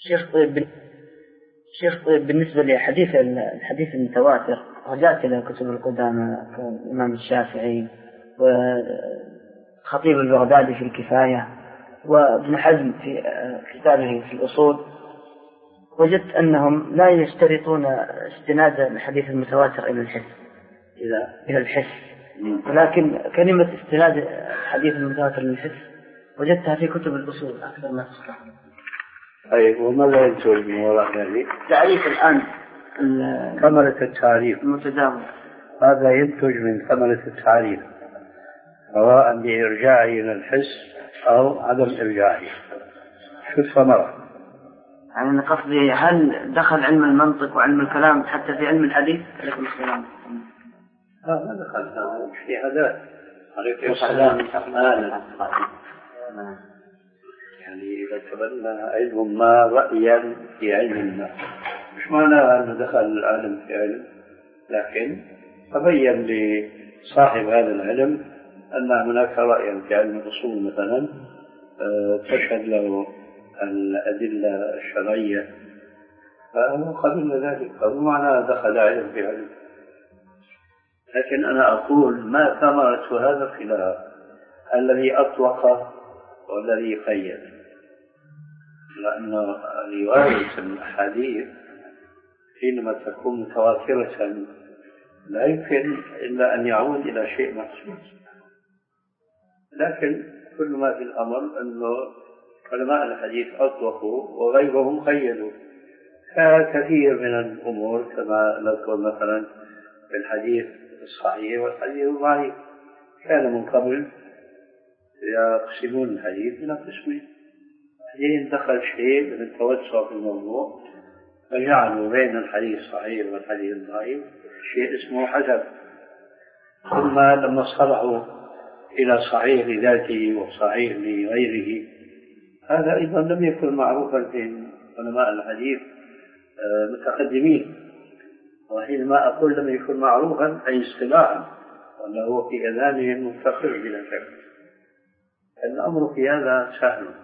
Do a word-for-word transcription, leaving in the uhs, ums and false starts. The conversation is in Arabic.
شيخ طيب شيخ طيب بالنسبة لحديث الحديث المتواتر، رجعت إلى كتب القدامى كالإمام الشافعي وخطيب البغدادي في الكفاية وابن حزم في كتابه في الأصول، وجدت أنهم لا يشترطون استناد الحديث المتواتر إلى الحس إلى إلى الحس، ولكن كلمة استناد الحديث المتواتر للحس وجدتها في كتب الأصول أكثر ما تذكر. أي وماذا ينتج من وراء ذلك؟ تعريف الآن ثمرة التعريف المتداول، هذا ينتج من ثمرة التعريف سواء بإرجاعه إلى الحس أو عدم إرجاعه. شو الثمرة؟ يعني قصدي هل دخل علم المنطق وعلم الكلام حتى في علم الحديث؟ عليكم السلام. لا ما دخل في هذا. عليكم السلام. يعني إذا تبنى علم ما رأيا في علم ما، مش معنى أنه دخل العالم في علم، لكن تبين لصاحب هذا العلم أن هناك رأيا في علم الأصول مثلا تشهد له الأدلة الشرعية، فهو قبل ذلك، فهو معنى دخل علم في علم. لكن أنا أقول ما ثمرة هذا الخلاف الذي أطلق والذي قيد، لأن رواية الأحاديث حينما تكون متواترة لا يمكن إلا أن يعود إلى شيء مخصوص، لكن كل ما في الأمر أنه علماء الحديث أطلقوا وغيرهم قيدوا كثير من الأمور، كما نذكر مثلا في الحديث الصحيح والحديث الضعيف، كان من قبل يقسمون الحديث من قسمين، بعدين دخل شيء من التوسع في الموضوع فجعلوا بين الحديث الصحيح والحديث الضعيف شيء اسمه حسن، ثم لما صرحوا إلى صحيح لذاته وصحيح لغيره، هذا أيضا لم يكن معروفا في علماء الحديث متقدمين. وحينما أقول لم يكن معروفا أي اصطلاحا، وأنه في أذهانهم منتقل بلا شك. الأمر في هذا سهل.